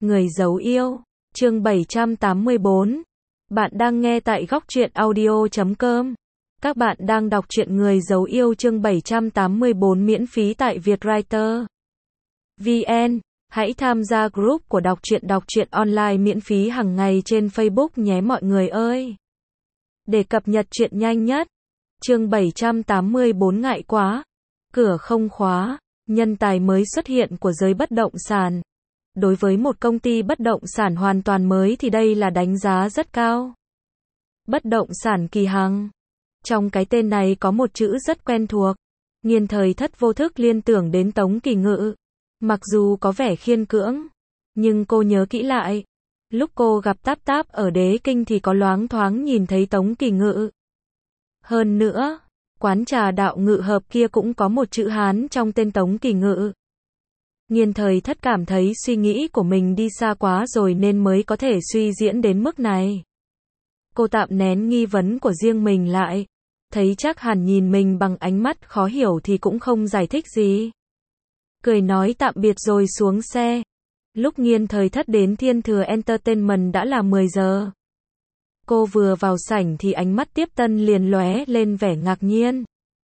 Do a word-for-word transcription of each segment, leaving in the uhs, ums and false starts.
Người giấu yêu, chương bảy trăm tám mươi bốn. Bạn đang nghe tại góc truyện audio chấm com. Các bạn đang đọc truyện Người giấu yêu chương bảy trăm tám mươi bốn miễn phí tại Vietwriter vê en. Hãy tham gia group của đọc truyện đọc truyện online miễn phí hàng ngày trên Facebook nhé mọi người ơi. Để cập nhật truyện nhanh nhất. Chương bảy trăm tám mươi bốn ngại quá. Cửa không khóa, nhân tài mới xuất hiện của giới bất động sản. Đối với một công ty bất động sản hoàn toàn mới thì đây là đánh giá rất cao. Bất động sản Kỳ Hằng. Trong cái tên này có một chữ rất quen thuộc. Nghiên thời thất vô thức liên tưởng đến Tống Kỳ Ngự. Mặc dù có vẻ khiên cưỡng, nhưng cô nhớ kỹ lại. Lúc cô gặp Táp Táp ở Đế Kinh thì có loáng thoáng nhìn thấy Tống Kỳ Ngự. Hơn nữa, quán trà Đạo Ngự Hợp kia cũng có một chữ Hán trong tên Tống Kỳ Ngự. Nghiên thời thất cảm thấy suy nghĩ của mình đi xa quá rồi nên mới có thể suy diễn đến mức này. Cô tạm nén nghi vấn của riêng mình lại. Thấy chắc hẳn nhìn mình bằng ánh mắt khó hiểu thì cũng không giải thích gì. Cười nói tạm biệt rồi xuống xe. Lúc nghiên thời thất đến Thiên Thừa Entertainment đã là mười giờ. Cô vừa vào sảnh thì ánh mắt tiếp tân liền lóe lên vẻ ngạc nhiên.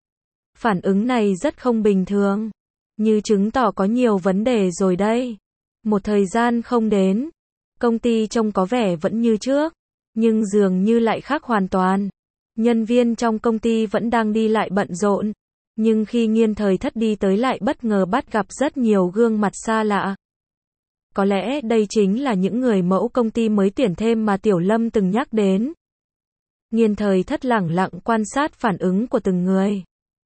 Phản ứng này rất không bình thường. Như chứng tỏ có nhiều vấn đề rồi đây. Một thời gian không đến, công ty trông có vẻ vẫn như trước, nhưng dường như lại khác hoàn toàn. Nhân viên trong công ty vẫn đang đi lại bận rộn, nhưng khi nghiên thời thất đi tới lại bất ngờ bắt gặp rất nhiều gương mặt xa lạ. Có lẽ đây chính là những người mẫu công ty mới tuyển thêm mà Tiểu Lâm từng nhắc đến. Nghiên thời thất lẳng lặng quan sát phản ứng của từng người.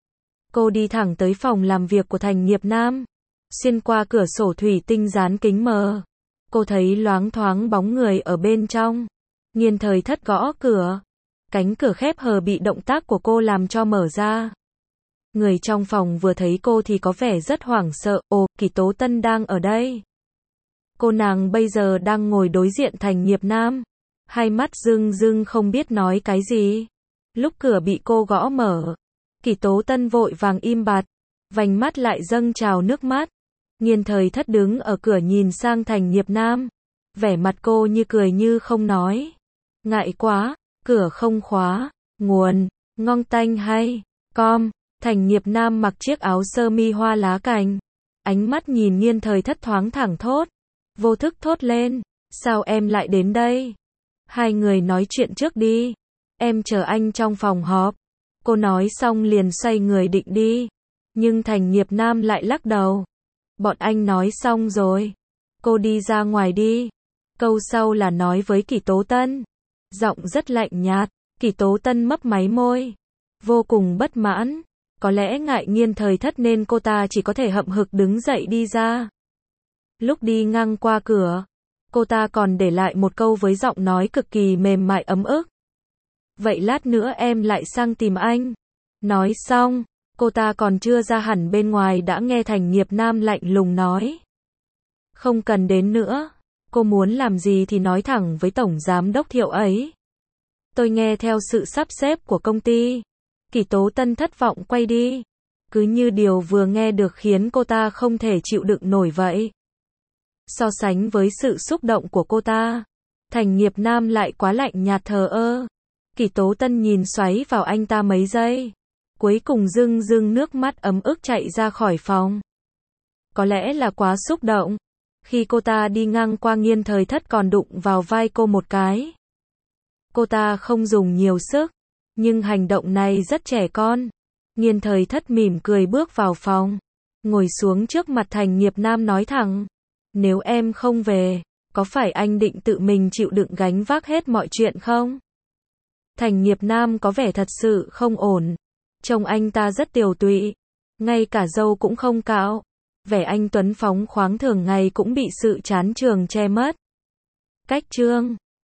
Cô đi thẳng tới phòng làm việc của Thành Nghiệp Nam. Xuyên qua cửa sổ thủy tinh dán kính mờ, cô thấy loáng thoáng bóng người ở bên trong. Nghiên thời thất gõ cửa. Cánh cửa khép hờ bị động tác của cô làm cho mở ra. Người trong phòng vừa thấy cô thì có vẻ rất hoảng sợ. Ồ, Kỳ Tố Tân đang ở đây. Cô nàng bây giờ đang ngồi đối diện Thành Nghiệp Nam. Hai mắt rưng rưng không biết nói cái gì. Lúc cửa bị cô gõ mở, Kỳ Tố Tân vội vàng im bặt, vành mắt lại dâng trào nước mắt. Nghiên thời thất đứng ở cửa nhìn sang Thành Nghiệp Nam. Vẻ mặt cô như cười như không nói. Ngại quá, cửa không khóa, nguồn, ngon tanh hay, com. Thành Nghiệp Nam mặc chiếc áo sơ mi hoa lá cành. Ánh mắt nhìn nghiên thời thất thoáng thẳng thốt. Vô thức thốt lên, sao em lại đến đây? Hai người nói chuyện trước đi. Em chờ anh trong phòng họp. Cô nói xong liền xoay người định đi. Nhưng Thành Nghiệp Nam lại lắc đầu. Bọn anh nói xong rồi. Cô đi ra ngoài đi. Câu sau là nói với Kỳ Tố Tân. Giọng rất lạnh nhạt. Kỳ Tố Tân mấp máy môi. Vô cùng bất mãn. Có lẽ ngại nghiên thời thất nên cô ta chỉ có thể hậm hực đứng dậy đi ra. Lúc đi ngang qua cửa, cô ta còn để lại một câu với giọng nói cực kỳ mềm mại ấm ức. Vậy lát nữa em lại sang tìm anh. Nói xong, cô ta còn chưa ra hẳn bên ngoài đã nghe Thành Nghiệp Nam lạnh lùng nói. Không cần đến nữa, cô muốn làm gì thì nói thẳng với Tổng Giám Đốc Thiệu ấy. Tôi nghe theo sự sắp xếp của công ty. Kỳ Tố Tân thất vọng quay đi. Cứ như điều vừa nghe được khiến cô ta không thể chịu đựng nổi vậy. So sánh với sự xúc động của cô ta, Thành Nghiệp Nam lại quá lạnh nhạt thờ ơ. Kỳ Tố Tân nhìn xoáy vào anh ta mấy giây. Cuối cùng rưng rưng nước mắt ấm ức chạy ra khỏi phòng. Có lẽ là quá xúc động. Khi cô ta đi ngang qua nghiên thời thất còn đụng vào vai cô một cái. Cô ta không dùng nhiều sức, nhưng hành động này rất trẻ con. Nghiên thời thất mỉm cười bước vào phòng. Ngồi xuống trước mặt Thành Nghiệp Nam nói thẳng. Nếu em không về, có phải anh định tự mình chịu đựng gánh vác hết mọi chuyện không? Thành Nghiệp Nam có vẻ thật sự không ổn. Trông anh ta rất tiều tụy. Ngay cả râu cũng không cạo. Vẻ anh tuấn phóng khoáng thường ngày cũng bị sự chán chường che mất. Cách chương